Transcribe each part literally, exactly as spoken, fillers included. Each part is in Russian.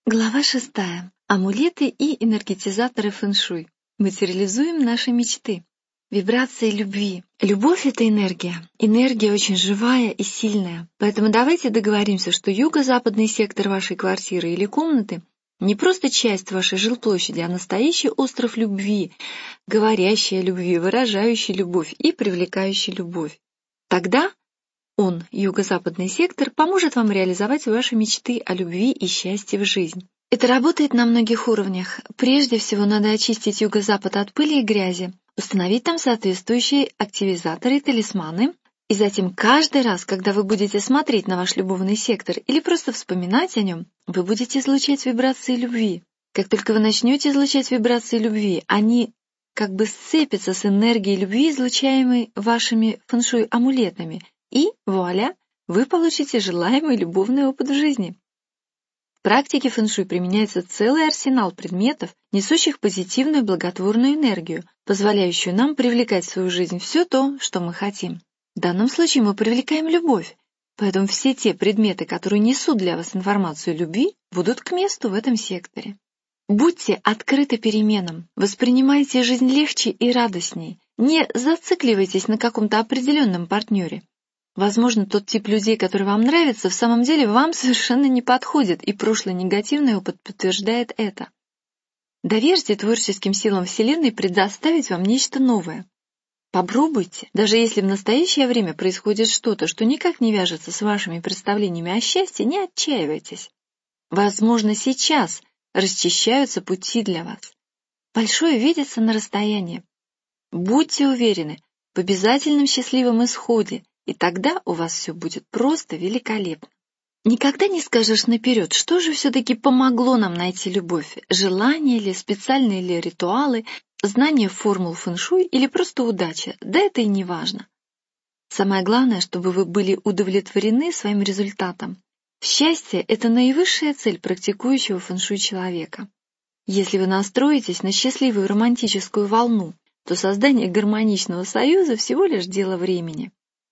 Глава шестая. Амулеты и энергетизаторы фэн-шуй. Материализуем наши мечты. Вибрации любви. Любовь — это энергия. Энергия очень живая и сильная. Поэтому давайте договоримся, что юго-западный сектор вашей квартиры или комнаты не просто часть вашей жилплощади, а настоящий остров любви, говорящий о любви, выражающий любовь и привлекающий любовь. Тогда он, юго-западный сектор, поможет вам реализовать ваши мечты о любви и счастье в жизнь. Это работает на многих уровнях. Прежде всего, надо очистить юго-запад от пыли и грязи, установить там соответствующие активизаторы и талисманы, и затем каждый раз, когда вы будете смотреть на ваш любовный сектор или просто вспоминать о нем, вы будете излучать вибрации любви. Как только вы начнете излучать вибрации любви, они как бы сцепятся с энергией любви, излучаемой вашими фэн-шуй амулетами, и, вуаля, вы получите желаемый любовный опыт в жизни. В практике фэн-шуй применяется целый арсенал предметов, несущих позитивную благотворную энергию, позволяющую нам привлекать в свою жизнь все то, что мы хотим. В данном случае мы привлекаем любовь, поэтому все те предметы, которые несут для вас информацию любви, будут к месту в этом секторе. Будьте открыты переменам, воспринимайте жизнь легче и радостней, не зацикливайтесь на каком-то определенном партнере. Возможно, тот тип людей, который вам нравится, в самом деле вам совершенно не подходит, и прошлый негативный опыт подтверждает это. Доверьте творческим силам Вселенной предоставить вам нечто новое. Попробуйте, даже если в настоящее время происходит что-то, что никак не вяжется с вашими представлениями о счастье, не отчаивайтесь. Возможно, сейчас расчищаются пути для вас. Большое видится на расстоянии. Будьте уверены в обязательном счастливом исходе, и тогда у вас все будет просто великолепно. Никогда не скажешь наперед, что же все-таки помогло нам найти любовь, желания ли, специальные ли ритуалы, знание формул фэн-шуй или просто удача, да это и не важно. Самое главное, чтобы вы были удовлетворены своим результатом. Счастье — это наивысшая цель практикующего фэн-шуй человека. Если вы настроитесь на счастливую романтическую волну, то создание гармоничного союза всего лишь дело времени.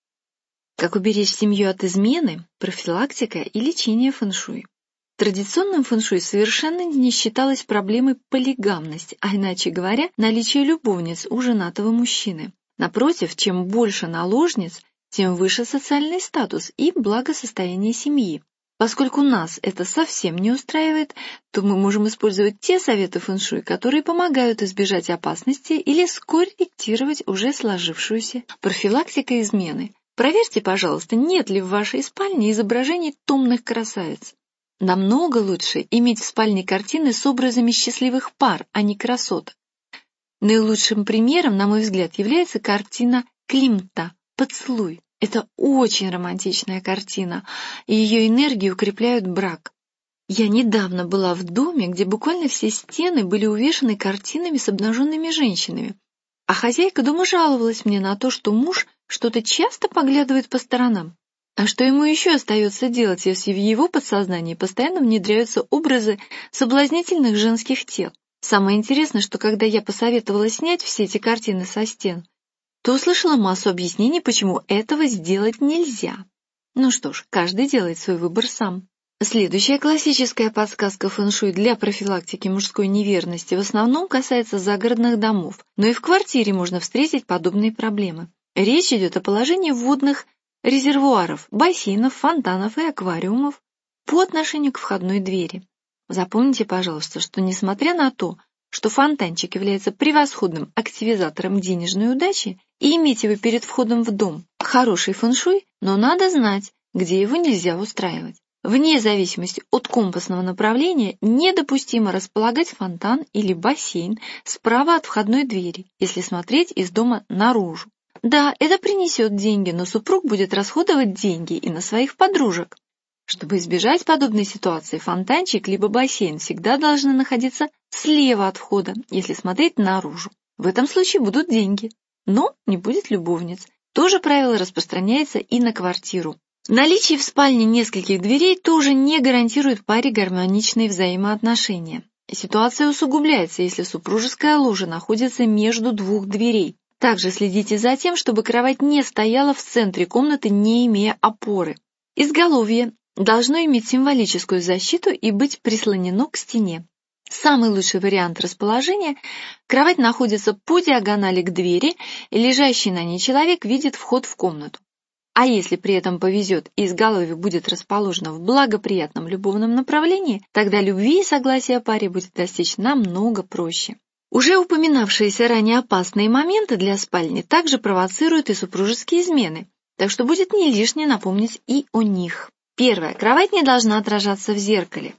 Как уберечь семью от измены, профилактика и лечение фэн-шуй. Традиционным фэн-шуй совершенно не считалось проблемой полигамность, а иначе говоря, наличие любовниц у женатого мужчины. Напротив, чем больше наложниц, тем выше социальный статус и благосостояние семьи. Поскольку нас это совсем не устраивает, то мы можем использовать те советы фэн-шуй, которые помогают избежать опасности или скорректировать уже сложившуюся. Профилактика измены. Проверьте, пожалуйста, нет ли в вашей спальне изображений томных красавиц. Намного лучше иметь в спальне картины с образами счастливых пар, а не красоток. Наилучшим примером, на мой взгляд, является картина Климта «Поцелуй». Это очень романтичная картина, и ее энергии укрепляют брак. Я недавно была в доме, где буквально все стены были увешаны картинами с обнаженными женщинами, а хозяйка дома жаловалась мне на то, что муж что-то часто поглядывает по сторонам. А что ему еще остается делать, если в его подсознании постоянно внедряются образы соблазнительных женских тел? Самое интересное, что когда я посоветовала снять все эти картины со стен, то услышала массу объяснений, почему этого сделать нельзя. Ну что ж, каждый делает свой выбор сам. Следующая классическая подсказка фэн-шуй для профилактики мужской неверности в основном касается загородных домов, но и в квартире можно встретить подобные проблемы. Речь идет о положении водных резервуаров, бассейнов, фонтанов и аквариумов по отношению к входной двери. Запомните, пожалуйста, что несмотря на то, что фонтанчик является превосходным активизатором денежной удачи, и иметь его перед входом в дом хороший фэн-шуй, но надо знать, где его нельзя устраивать. Вне зависимости от компасного направления недопустимо располагать фонтан или бассейн справа от входной двери, если смотреть из дома наружу. Да, это принесет деньги, но супруг будет расходовать деньги и на своих подружек. Чтобы избежать подобной ситуации, фонтанчик либо бассейн всегда должны находиться слева от входа, если смотреть наружу. В этом случае будут деньги, но не будет любовниц. То же правило распространяется и на квартиру. Наличие в спальне нескольких дверей тоже не гарантирует паре гармоничные взаимоотношения. Ситуация усугубляется, если супружеская ложа находится между двух дверей. Также следите за тем, чтобы кровать не стояла в центре комнаты, не имея опоры. Изголовье должно иметь символическую защиту и быть прислонено к стене. Самый лучший вариант расположения – кровать находится по диагонали к двери, и лежащий на ней человек видит вход в комнату. А если при этом повезет и изголовье будет расположено в благоприятном любовном направлении, тогда любви и согласия паре будет достичь намного проще. Уже упоминавшиеся ранее опасные моменты для спальни также провоцируют и супружеские измены, так что будет не лишне напомнить и о них. Первое. Кровать не должна отражаться в зеркале.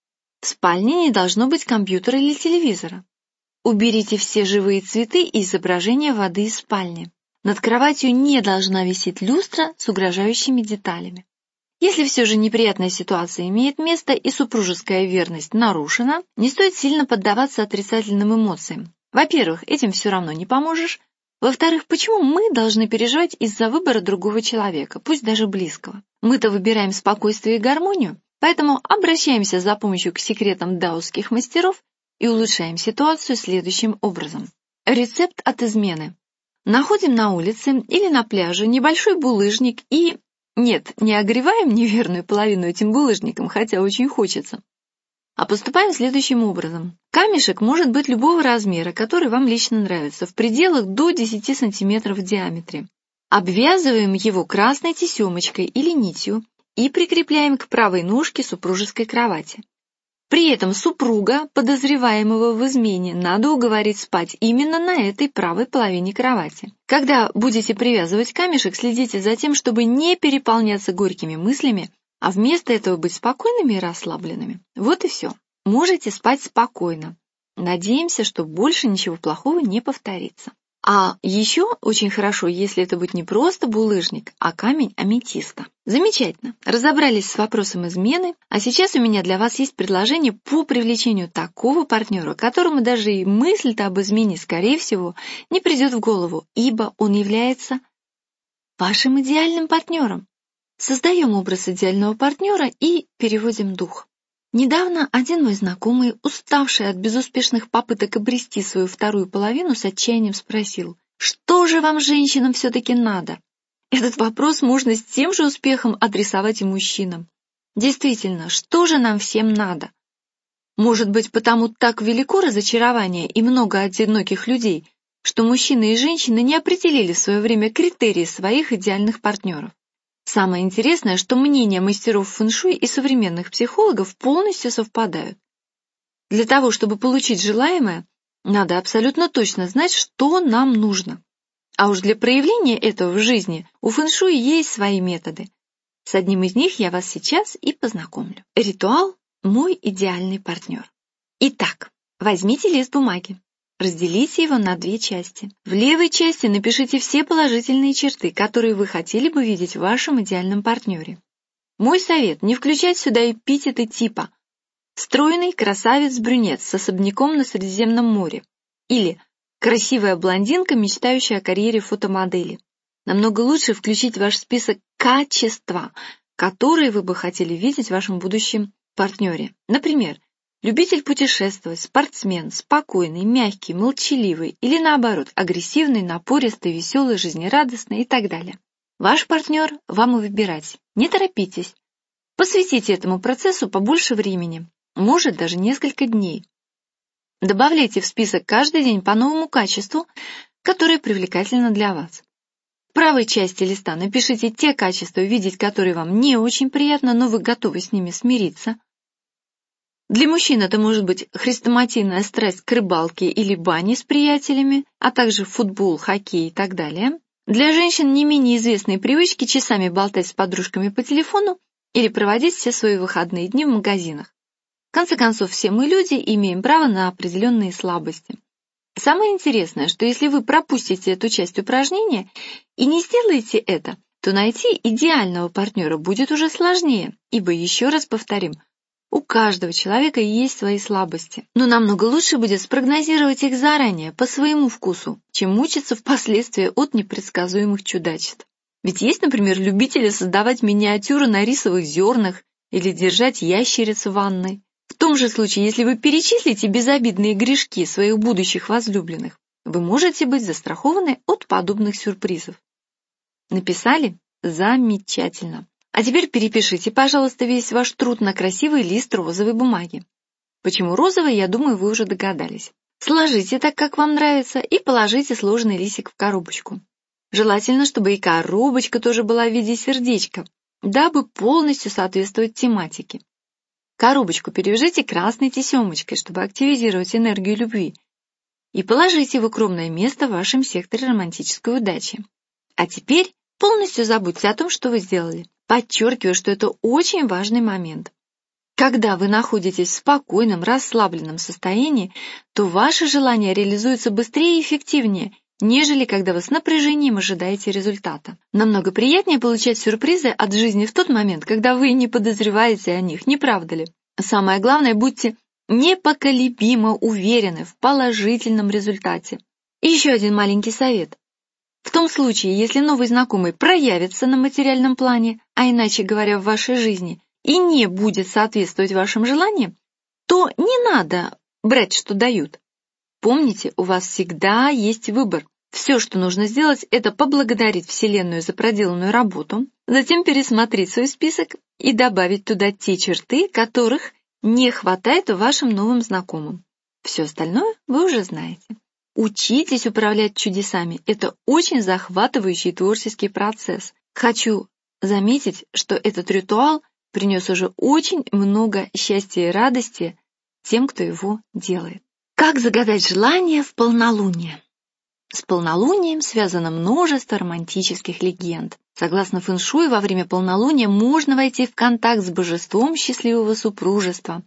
В спальне не должно быть компьютера или телевизора. Уберите все живые цветы и изображения воды из спальни. Над кроватью не должна висеть люстра с угрожающими деталями. Если все же неприятная ситуация имеет место и супружеская верность нарушена, не стоит сильно поддаваться отрицательным эмоциям. Во-первых, этим все равно не поможешь. Во-вторых, почему мы должны переживать из-за выбора другого человека, пусть даже близкого? Мы-то выбираем спокойствие и гармонию, поэтому обращаемся за помощью к секретам даосских мастеров и улучшаем ситуацию следующим образом. Рецепт от измены. Находим на улице или на пляже небольшой булыжник и... Нет, не огреваем неверную половину этим булыжником, хотя очень хочется. А поступаем следующим образом. Камешек может быть любого размера, который вам лично нравится, в пределах до десяти сантиметров в диаметре. Обвязываем его красной тесемочкой или нитью и прикрепляем к правой ножке супружеской кровати. При этом супруга, подозреваемого в измене, надо уговорить спать именно на этой правой половине кровати. Когда будете привязывать камешек, следите за тем, чтобы не переполняться горькими мыслями, а вместо этого быть спокойными и расслабленными. Вот и все. Можете спать спокойно. Надеемся, что больше ничего плохого не повторится. А еще очень хорошо, если это будет не просто булыжник, а камень аметиста. Замечательно. Разобрались с вопросом измены, а сейчас у меня для вас есть предложение по привлечению такого партнера, которому даже и мысль-то об измене, скорее всего, не придет в голову, ибо он является вашим идеальным партнером. Создаем образ идеального партнера и переводим дух. Недавно один мой знакомый, уставший от безуспешных попыток обрести свою вторую половину, с отчаянием спросил: «Что же вам, женщинам, все-таки надо?» Этот вопрос можно с тем же успехом адресовать и мужчинам. Действительно, что же нам всем надо? Может быть, потому так велико разочарование и много одиноких людей, что мужчины и женщины не определили в свое время критерии своих идеальных партнеров. Самое интересное, что мнения мастеров фэн-шуй и современных психологов полностью совпадают. Для того, чтобы получить желаемое, надо абсолютно точно знать, что нам нужно. А уж для проявления этого в жизни у фэн-шуй есть свои методы. С одним из них я вас сейчас и познакомлю. Ритуал «Мой идеальный партнер». Итак, возьмите лист бумаги. Разделите его на две части. В левой части напишите все положительные черты, которые вы хотели бы видеть в вашем идеальном партнере. Мой совет – не включать сюда эпитеты типа «стройный красавец-брюнет с особняком на Средиземном море» или «красивая блондинка, мечтающая о карьере фотомодели». Намного лучше включить в ваш список качества, которые вы бы хотели видеть в вашем будущем партнере. Например, любитель путешествовать, спортсмен, спокойный, мягкий, молчаливый или, наоборот, агрессивный, напористый, веселый, жизнерадостный и так далее. Ваш партнер вам и выбирать. Не торопитесь. Посвятите этому процессу побольше времени, может, даже несколько дней. Добавляйте в список каждый день по новому качеству, которое привлекательно для вас. В правой части листа напишите те качества, видеть которые вам не очень приятно, но вы готовы с ними смириться. Для мужчин это может быть хрестоматийная страсть к рыбалке или бане с приятелями, а также футбол, хоккей и так далее. Для женщин не менее известные привычки часами болтать с подружками по телефону или проводить все свои выходные дни в магазинах. В конце концов, все мы люди и имеем право на определенные слабости. Самое интересное, что если вы пропустите эту часть упражнения и не сделаете это, то найти идеального партнера будет уже сложнее, ибо, еще раз повторим, у каждого человека есть свои слабости, но намного лучше будет спрогнозировать их заранее, по своему вкусу, чем мучиться впоследствии от непредсказуемых чудачеств. Ведь есть, например, любители создавать миниатюры на рисовых зернах или держать ящериц в ванной. В том же случае, если вы перечислите безобидные грешки своих будущих возлюбленных, вы можете быть застрахованы от подобных сюрпризов. Написали? Замечательно. А теперь перепишите, пожалуйста, весь ваш труд на красивый лист розовой бумаги. Почему розовый, я думаю, вы уже догадались. Сложите так, как вам нравится, и положите сложенный листик в коробочку. Желательно, чтобы и коробочка тоже была в виде сердечка, дабы полностью соответствовать тематике. Коробочку перевяжите красной тесемочкой, чтобы активизировать энергию любви, и положите в укромное место в вашем секторе романтической удачи. А теперь полностью забудьте о том, что вы сделали. Подчеркиваю, что это очень важный момент. Когда вы находитесь в спокойном, расслабленном состоянии, то ваши желания реализуются быстрее и эффективнее, нежели когда вы с напряжением ожидаете результата. Намного приятнее получать сюрпризы от жизни в тот момент, когда вы не подозреваете о них, не правда ли? Самое главное, будьте непоколебимо уверены в положительном результате. И еще один маленький совет. В том случае, если новый знакомый проявится на материальном плане, а иначе говоря, в вашей жизни, и не будет соответствовать вашим желаниям, то не надо брать, что дают. Помните, у вас всегда есть выбор. Все, что нужно сделать, это поблагодарить Вселенную за проделанную работу, затем пересмотреть свой список и добавить туда те черты, которых не хватает вашим новым знакомым. Все остальное вы уже знаете. Учитесь управлять чудесами. Это очень захватывающий творческий процесс. Хочу заметить, что этот ритуал принес уже очень много счастья и радости тем, кто его делает. Как загадать желание в полнолуние? С полнолунием связано множество романтических легенд. Согласно фэн-шуй, во время полнолуния можно войти в контакт с божеством счастливого супружества.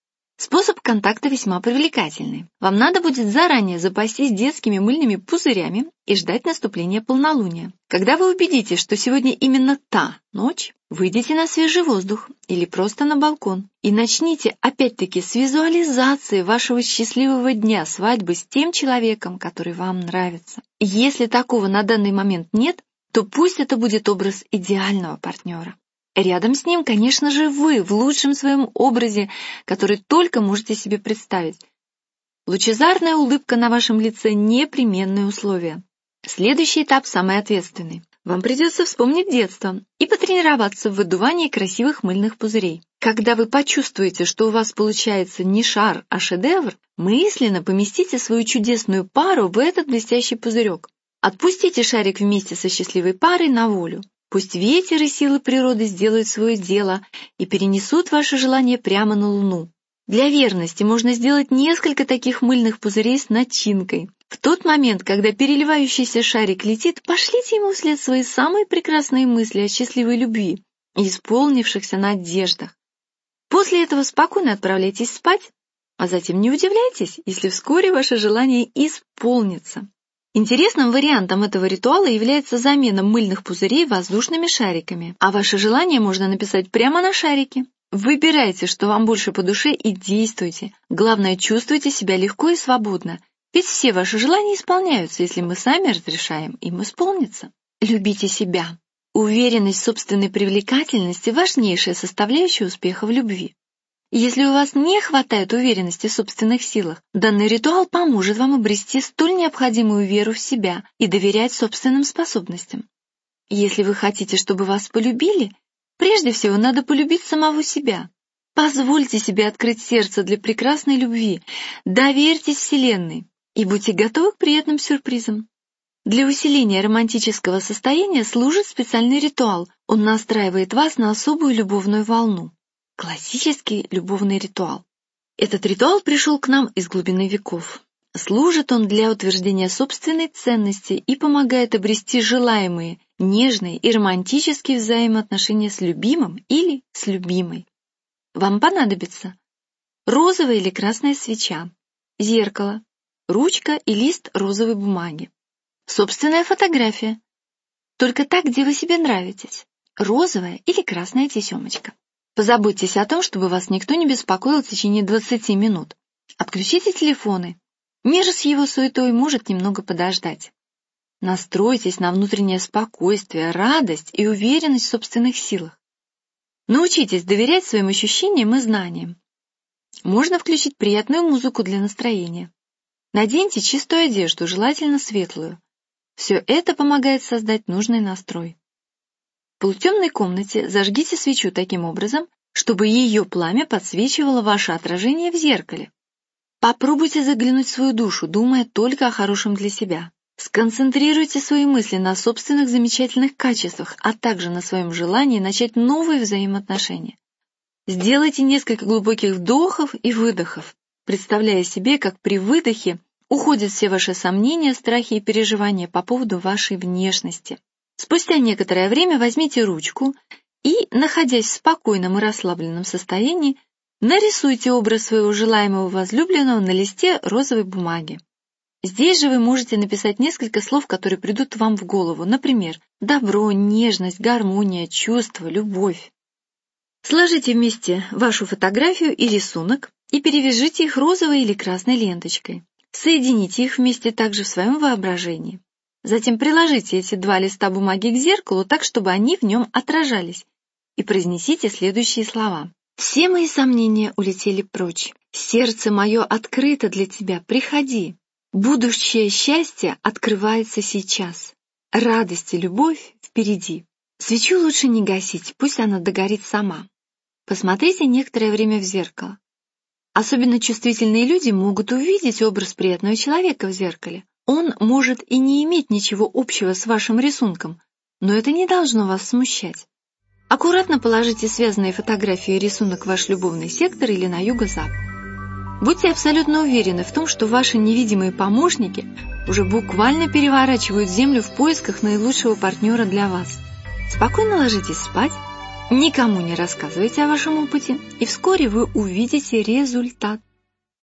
Способ контакта весьма привлекательный. Вам надо будет заранее запастись детскими мыльными пузырями и ждать наступления полнолуния. Когда вы убедитесь, что сегодня именно та ночь, выйдите на свежий воздух или просто на балкон и начните опять-таки с визуализации вашего счастливого дня свадьбы с тем человеком, который вам нравится. Если такого на данный момент нет, то пусть это будет образ идеального партнера. Рядом с ним, конечно же, вы в лучшем своем образе, который только можете себе представить. Лучезарная улыбка на вашем лице – непременное условие. Следующий этап самый ответственный. Вам придется вспомнить детство и потренироваться в выдувании красивых мыльных пузырей. Когда вы почувствуете, что у вас получается не шар, а шедевр, мысленно поместите свою чудесную пару в этот блестящий пузырек. Отпустите шарик вместе со счастливой парой на волю. Пусть ветер и силы природы сделают свое дело и перенесут ваше желание прямо на Луну. Для верности можно сделать несколько таких мыльных пузырей с начинкой. В тот момент, когда переливающийся шарик летит, пошлите ему вслед свои самые прекрасные мысли о счастливой любви и исполнившихся надеждах. После этого спокойно отправляйтесь спать, а затем не удивляйтесь, если вскоре ваше желание исполнится. Интересным вариантом этого ритуала является замена мыльных пузырей воздушными шариками, а ваше желание можно написать прямо на шарике. Выбирайте, что вам больше по душе, и действуйте. Главное, чувствуйте себя легко и свободно, ведь все ваши желания исполняются, если мы сами разрешаем им исполниться. Любите себя. Уверенность в собственной привлекательности – важнейшая составляющая успеха в любви. Если у вас не хватает уверенности в собственных силах, данный ритуал поможет вам обрести столь необходимую веру в себя и доверять собственным способностям. Если вы хотите, чтобы вас полюбили, прежде всего надо полюбить самого себя. Позвольте себе открыть сердце для прекрасной любви, доверьтесь Вселенной и будьте готовы к приятным сюрпризам. Для усиления романтического состояния служит специальный ритуал. Он настраивает вас на особую любовную волну. Классический любовный ритуал. Этот ритуал пришел к нам из глубины веков. Служит он для утверждения собственной ценности и помогает обрести желаемые, нежные и романтические взаимоотношения с любимым или с любимой. Вам понадобится розовая или красная свеча, зеркало, ручка и лист розовой бумаги, собственная фотография, только та, где вы себе нравитесь, розовая или красная тесемочка. Позаботьтесь о том, чтобы вас никто не беспокоил в течение двадцати минут. Отключите телефоны. Мир с его суетой может немного подождать. Настройтесь на внутреннее спокойствие, радость и уверенность в собственных силах. Научитесь доверять своим ощущениям и знаниям. Можно включить приятную музыку для настроения. Наденьте чистую одежду, желательно светлую. Все это помогает создать нужный настрой. В полутемной комнате зажгите свечу таким образом, чтобы ее пламя подсвечивало ваше отражение в зеркале. Попробуйте заглянуть в свою душу, думая только о хорошем для себя. Сконцентрируйте свои мысли на собственных замечательных качествах, а также на своем желании начать новые взаимоотношения. Сделайте несколько глубоких вдохов и выдохов, представляя себе, как при выдохе уходят все ваши сомнения, страхи и переживания по поводу вашей внешности. Спустя некоторое время возьмите ручку и, находясь в спокойном и расслабленном состоянии, нарисуйте образ своего желаемого возлюбленного на листе розовой бумаги. Здесь же вы можете написать несколько слов, которые придут вам в голову, например, добро, нежность, гармония, чувство, любовь. Сложите вместе вашу фотографию и рисунок и перевяжите их розовой или красной ленточкой. Соедините их вместе также в своем воображении. Затем приложите эти два листа бумаги к зеркалу так, чтобы они в нем отражались, и произнесите следующие слова. «Все мои сомнения улетели прочь. Сердце мое открыто для тебя. Приходи. Будущее счастье открывается сейчас. Радость и любовь впереди». Свечу лучше не гасить, пусть она догорит сама. Посмотрите некоторое время в зеркало. Особенно чувствительные люди могут увидеть образ приятного человека в зеркале. Он может и не иметь ничего общего с вашим рисунком, но это не должно вас смущать. Аккуратно положите связанные фотографии и рисунок в ваш любовный сектор или на юго-запад. Будьте абсолютно уверены в том, что ваши невидимые помощники уже буквально переворачивают землю в поисках наилучшего партнера для вас. Спокойно ложитесь спать, никому не рассказывайте о вашем опыте, и вскоре вы увидите результат.